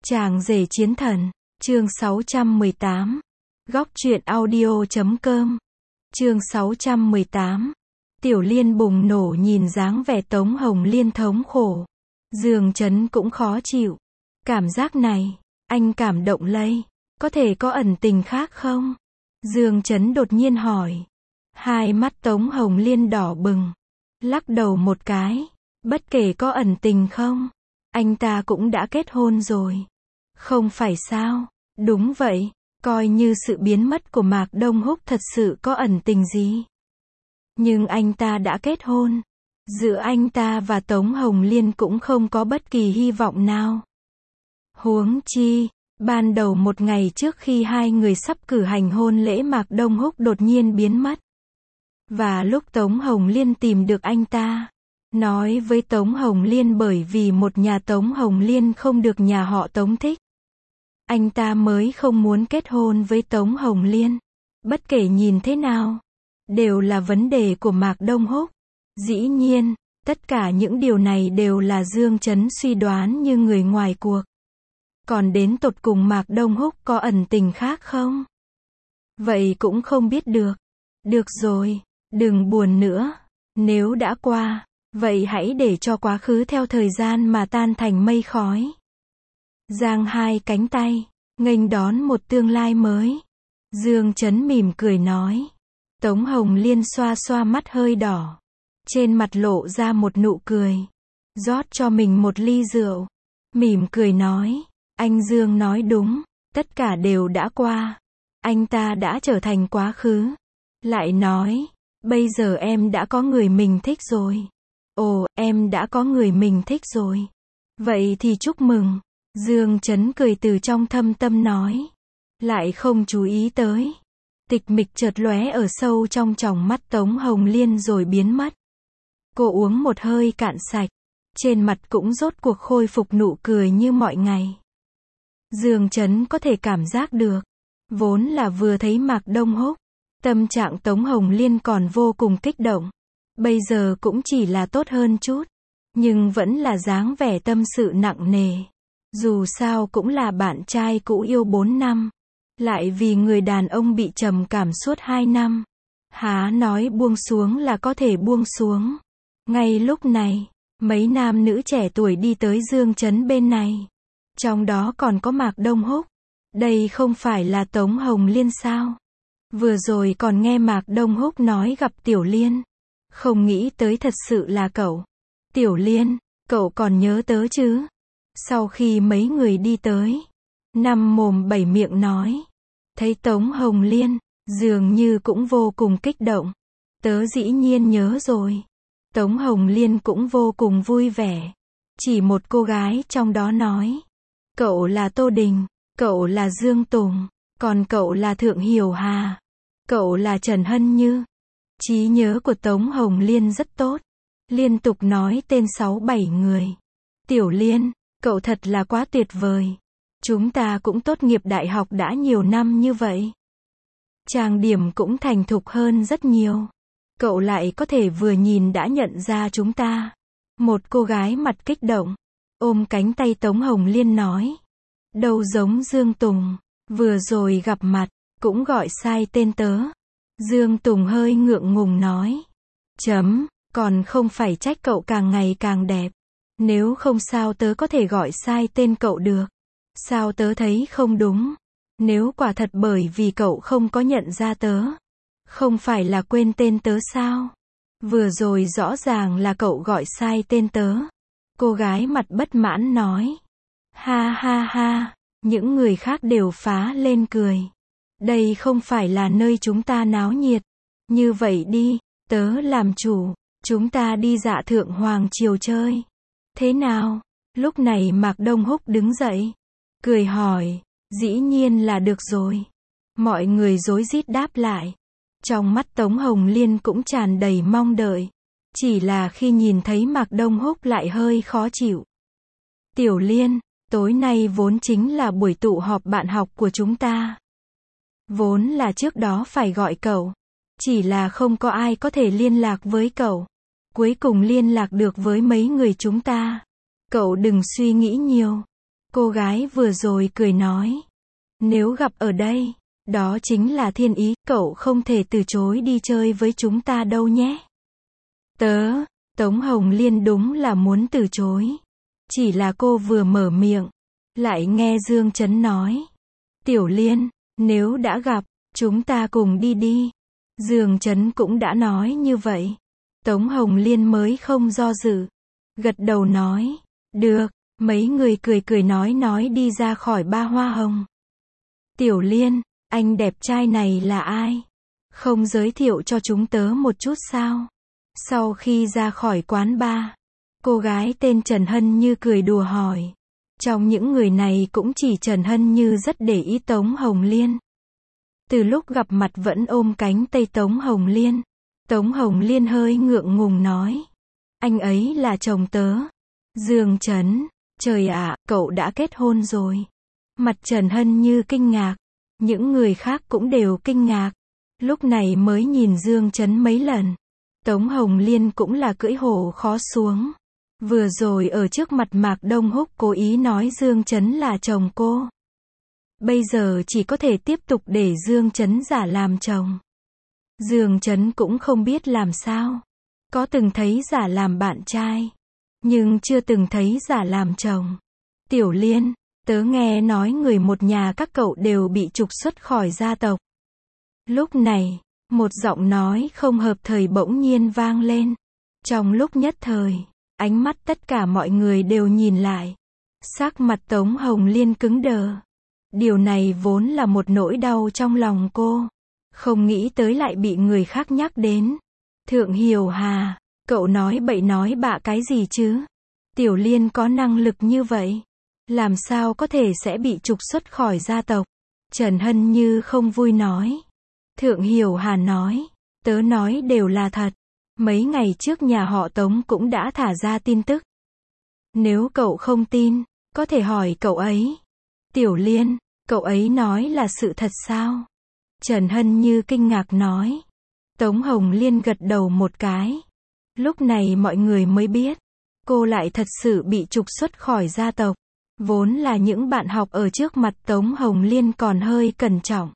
Chàng rể chiến thần, chương 618. Góc truyện audio.com. Chương 618. Tiểu Liên bùng nổ nhìn dáng vẻ Tống Hồng Liên thống khổ. Dương Chấn cũng khó chịu. Cảm giác này, anh cảm động lây. Có thể có ẩn tình khác không? Dương Chấn đột nhiên hỏi. Hai mắt Tống Hồng Liên đỏ bừng. Lắc đầu một cái. Bất kể có ẩn tình không, anh ta cũng đã kết hôn rồi. Không phải sao? Đúng vậy, coi như sự biến mất của Mạc Đông Húc thật sự có ẩn tình gì. Nhưng anh ta đã kết hôn. Giữa anh ta và Tống Hồng Liên cũng không có bất kỳ hy vọng nào. Huống chi, ban đầu một ngày trước khi hai người sắp cử hành hôn lễ, Mạc Đông Húc đột nhiên biến mất. Và lúc Tống Hồng Liên tìm được anh ta, nói với Tống Hồng Liên bởi vì một nhà Tống Hồng Liên không được nhà họ Tống thích, anh ta mới không muốn kết hôn với Tống Hồng Liên. Bất kể nhìn thế nào, đều là vấn đề của Mạc Đông Húc. Dĩ nhiên, tất cả những điều này đều là Dương Chấn suy đoán như người ngoài cuộc. Còn đến tột cùng Mạc Đông Húc có ẩn tình khác không? Vậy cũng không biết được. Được rồi, đừng buồn nữa. Nếu đã qua, vậy hãy để cho quá khứ theo thời gian mà tan thành mây khói. Giang hai cánh tay, nghênh đón một tương lai mới. Dương Chấn mỉm cười nói. Tống Hồng Liên xoa xoa mắt hơi đỏ. Trên mặt lộ ra một nụ cười. Rót cho mình một ly rượu. Mỉm cười nói. Anh Dương nói đúng. Tất cả đều đã qua. Anh ta đã trở thành quá khứ. Lại nói. Bây giờ em đã có người mình thích rồi. Ồ, em đã có người mình thích rồi. Vậy thì chúc mừng. Dương Chấn cười từ trong thâm tâm nói. Lại không chú ý tới. Tịch mịch chợt lóe ở sâu trong tròng mắt Tống Hồng Liên rồi biến mất. Cô uống một hơi cạn sạch. Trên mặt cũng rốt cuộc khôi phục nụ cười như mọi ngày. Dương Chấn có thể cảm giác được. Vốn là vừa thấy Mạc Đông Húc, tâm trạng Tống Hồng Liên còn vô cùng kích động. Bây giờ cũng chỉ là tốt hơn chút. Nhưng vẫn là dáng vẻ tâm sự nặng nề. Dù sao cũng là bạn trai cũ yêu 4 năm. Lại vì người đàn ông bị trầm cảm suốt 2 năm. Há nói buông xuống là có thể buông xuống. Ngay lúc này, mấy nam nữ trẻ tuổi đi tới Dương Chấn bên này. Trong đó còn có Mạc Đông Húc. Đây không phải là Tống Hồng Liên sao? Vừa rồi còn nghe Mạc Đông Húc nói gặp Tiểu Liên. Không nghĩ tới thật sự là cậu. Tiểu Liên, cậu còn nhớ tớ chứ? Sau khi mấy người đi tới, năm mồm bảy miệng nói. Thấy Tống Hồng Liên, dường như cũng vô cùng kích động. Tớ dĩ nhiên nhớ rồi. Tống Hồng Liên cũng vô cùng vui vẻ. Chỉ một cô gái trong đó nói. Cậu là Tô Đình, cậu là Dương Tùng, còn cậu là Thượng Hiểu Hà, cậu là Trần Hân Như. Trí nhớ của Tống Hồng Liên rất tốt. Liên tục nói tên 6-7 người. Tiểu Liên, cậu thật là quá tuyệt vời. Chúng ta cũng tốt nghiệp đại học đã nhiều năm như vậy. Trang điểm cũng thành thục hơn rất nhiều. Cậu lại có thể vừa nhìn đã nhận ra chúng ta. Một cô gái mặt kích động, ôm cánh tay Tống Hồng Liên nói. Đâu giống Dương Tùng, vừa rồi gặp mặt, cũng gọi sai tên tớ. Dương Tùng hơi ngượng ngùng nói. Còn không phải trách cậu càng ngày càng đẹp. Nếu không sao tớ có thể gọi sai tên cậu được. Sao tớ thấy không đúng? Nếu quả thật bởi vì cậu không có nhận ra tớ, không phải là quên tên tớ sao? Vừa rồi rõ ràng là cậu gọi sai tên tớ. Cô gái mặt bất mãn nói. Ha ha ha, những người khác đều phá lên cười. Đây không phải là nơi chúng ta náo nhiệt. Như vậy đi, tớ làm chủ, chúng ta đi Dạ Thượng Hoàng Triều chơi. Thế nào? Lúc này Mạc Đông Húc đứng dậy, cười hỏi. Dĩ nhiên là được rồi. Mọi người rối rít đáp lại. Trong mắt Tống Hồng Liên cũng tràn đầy mong đợi. Chỉ là khi nhìn thấy Mạc Đông Húc lại hơi khó chịu. Tiểu Liên, tối nay vốn chính là buổi tụ họp bạn học của chúng ta. Vốn là trước đó phải gọi cậu. Chỉ là không có ai có thể liên lạc với cậu. Cuối cùng liên lạc được với mấy người chúng ta. Cậu đừng suy nghĩ nhiều. Cô gái vừa rồi cười nói. Nếu gặp ở đây, đó chính là thiên ý, cậu không thể từ chối đi chơi với chúng ta đâu nhé. Tống Hồng Liên đúng là muốn từ chối. Chỉ là cô vừa mở miệng, lại nghe Dương Chấn nói. Tiểu Liên, nếu đã gặp, chúng ta cùng đi đi. Dương Chấn cũng đã nói như vậy. Tống Hồng Liên mới không do dự. Gật đầu nói. Được, mấy người cười nói đi ra khỏi ba hoa hồng. Tiểu Liên, anh đẹp trai này là ai? Không giới thiệu cho chúng tớ một chút sao? Sau khi ra khỏi quán bar, cô gái tên Trần Hân Như cười đùa hỏi. Trong những người này cũng chỉ Trần Hân Như rất để ý Tống Hồng Liên. Từ lúc gặp mặt vẫn ôm cánh tay Tống Hồng Liên. Tống Hồng Liên hơi ngượng ngùng nói. Anh ấy là chồng tớ. Dương Chấn, trời ạ, cậu đã kết hôn rồi. Mặt Trần Hân Như kinh ngạc. Những người khác cũng đều kinh ngạc. Lúc này mới nhìn Dương Chấn mấy lần. Tống Hồng Liên cũng là cưỡi hổ khó xuống. Vừa rồi ở trước mặt Mạc Đông Húc cố ý nói Dương Chấn là chồng cô. Bây giờ chỉ có thể tiếp tục để Dương Chấn giả làm chồng. Dương Chấn cũng không biết làm sao. Có từng thấy giả làm bạn trai, nhưng chưa từng thấy giả làm chồng. Tiểu Liên, tớ nghe nói người một nhà các cậu đều bị trục xuất khỏi gia tộc. Lúc này, một giọng nói không hợp thời bỗng nhiên vang lên. Trong lúc nhất thời, ánh mắt tất cả mọi người đều nhìn lại. Sắc mặt Tống Hồng Liên cứng đờ. Điều này vốn là một nỗi đau trong lòng cô. Không nghĩ tới lại bị người khác nhắc đến. Thượng Hiểu Hà, cậu nói bậy nói bạ cái gì chứ? Tiểu Liên có năng lực như vậy, làm sao có thể sẽ bị trục xuất khỏi gia tộc? Trần Hân Như không vui nói. Thượng Hiểu Hà nói, tớ nói đều là thật. Mấy ngày trước nhà họ Tống cũng đã thả ra tin tức. Nếu cậu không tin, có thể hỏi cậu ấy. Tiểu Liên, cậu ấy nói là sự thật sao? Trần Hân Như kinh ngạc nói. Tống Hồng Liên gật đầu một cái. Lúc này mọi người mới biết, cô lại thật sự bị trục xuất khỏi gia tộc. Vốn là những bạn học ở trước mặt Tống Hồng Liên còn hơi cẩn trọng.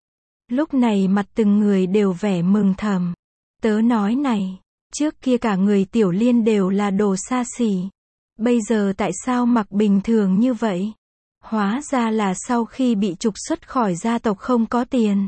Lúc này mặt từng người đều vẻ mừng thầm. Tớ nói này, trước kia cả người Tiểu Liên đều là đồ xa xỉ. Bây giờ tại sao mặc bình thường như vậy? Hóa ra là sau khi bị trục xuất khỏi gia tộc không có tiền.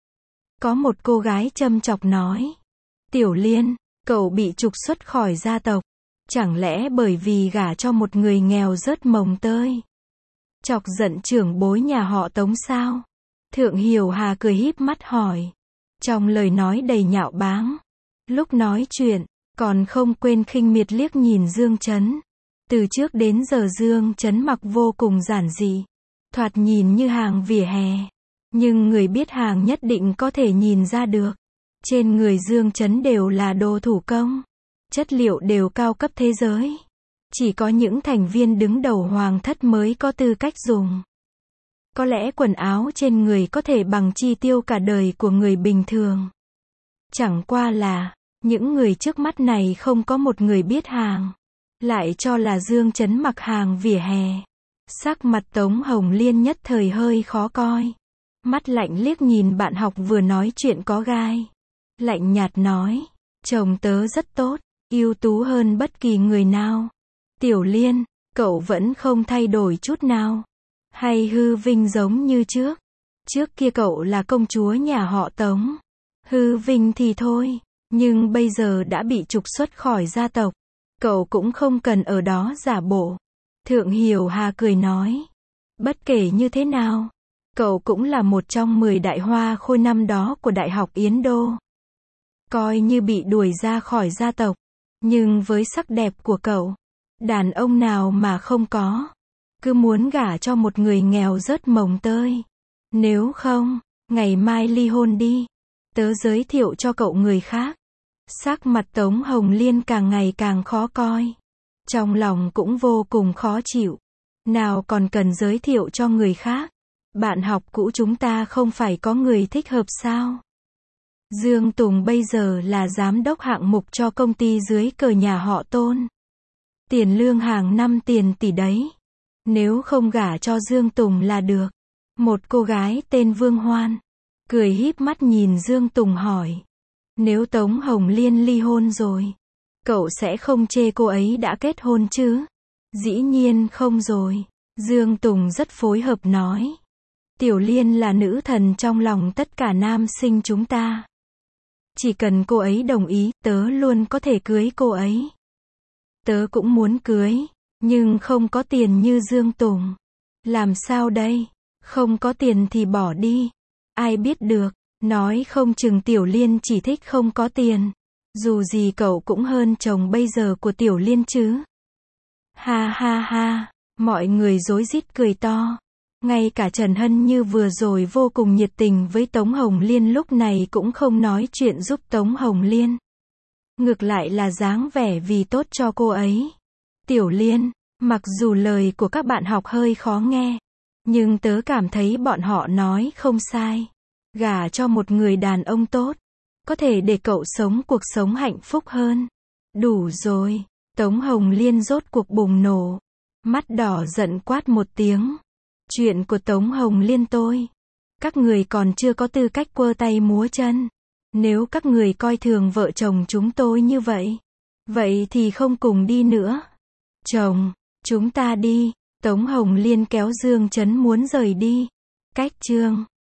Có một cô gái châm chọc nói. Tiểu Liên, cậu bị trục xuất khỏi gia tộc. Chẳng lẽ bởi vì gả cho một người nghèo rớt mồng tơi? Chọc giận trưởng bối nhà họ Tống sao? Thượng Hiểu Hà cười híp mắt hỏi. Trong lời nói đầy nhạo báng. Lúc nói chuyện, còn không quên khinh miệt liếc nhìn Dương Chấn. Từ trước đến giờ Dương Chấn mặc vô cùng giản dị. Thoạt nhìn như hàng vỉa hè. Nhưng người biết hàng nhất định có thể nhìn ra được. Trên người Dương Chấn đều là đồ thủ công. Chất liệu đều cao cấp thế giới. Chỉ có những thành viên đứng đầu hoàng thất mới có tư cách dùng. Có lẽ quần áo trên người có thể bằng chi tiêu cả đời của người bình thường. Chẳng qua là, những người trước mắt này không có một người biết hàng. Lại cho là Dương Chấn mặc hàng vỉa hè. Sắc mặt Tống Hồng Liên nhất thời hơi khó coi. Mắt lạnh liếc nhìn bạn học vừa nói chuyện có gai. Lạnh nhạt nói, chồng tớ rất tốt, ưu tú hơn bất kỳ người nào. Tiểu Liên, cậu vẫn không thay đổi chút nào. Hay hư vinh giống như trước. Trước kia cậu là công chúa nhà họ Tống. Hư vinh thì thôi, nhưng bây giờ đã bị trục xuất khỏi gia tộc. Cậu cũng không cần ở đó giả bộ. Thượng Hiểu Hà cười nói. Bất kể như thế nào, cậu cũng là một trong 10 đại hoa khôi năm đó của Đại học Yến Đô. Coi như bị đuổi ra khỏi gia tộc. Nhưng với sắc đẹp của cậu, đàn ông nào mà không có. Cứ muốn gả cho một người nghèo rớt mồng tơi. Nếu không, ngày mai ly hôn đi. Tớ giới thiệu cho cậu người khác. Sắc mặt Tống Hồng Liên càng ngày càng khó coi. Trong lòng cũng vô cùng khó chịu. Nào còn cần giới thiệu cho người khác. Bạn học cũ chúng ta không phải có người thích hợp sao? Dương Tùng bây giờ là giám đốc hạng mục cho công ty dưới cờ nhà họ Tôn. Tiền lương hàng năm tiền tỷ đấy. Nếu không gả cho Dương Tùng là được. Một cô gái tên Vương Hoan, cười híp mắt nhìn Dương Tùng hỏi. Nếu Tống Hồng Liên ly hôn rồi, cậu sẽ không chê cô ấy đã kết hôn chứ? Dĩ nhiên không rồi. Dương Tùng rất phối hợp nói. Tiểu Liên là nữ thần trong lòng tất cả nam sinh chúng ta. Chỉ cần cô ấy đồng ý, tớ luôn có thể cưới cô ấy. Tớ cũng muốn cưới, nhưng không có tiền như Dương Tùng. Làm sao đây? Không có tiền thì bỏ đi. Ai biết được, nói không chừng Tiểu Liên chỉ thích không có tiền. Dù gì cậu cũng hơn chồng bây giờ của Tiểu Liên chứ. Ha ha ha, mọi người rối rít cười to. Ngay cả Trần Hân Như vừa rồi vô cùng nhiệt tình với Tống Hồng Liên lúc này cũng không nói chuyện giúp Tống Hồng Liên. Ngược lại là dáng vẻ vì tốt cho cô ấy. Tiểu Liên, mặc dù lời của các bạn học hơi khó nghe, nhưng tớ cảm thấy bọn họ nói không sai. Gả cho một người đàn ông tốt, có thể để cậu sống cuộc sống hạnh phúc hơn. Đủ rồi, Tống Hồng Liên rốt cuộc bùng nổ. Mắt đỏ giận quát một tiếng. Chuyện của Tống Hồng Liên tôi. Các người còn chưa có tư cách quơ tay múa chân. Nếu các người coi thường vợ chồng chúng tôi như vậy, vậy thì không cùng đi nữa. Chồng, chúng ta đi. Tống Hồng Liên kéo Dương Chấn muốn rời đi. Cách chương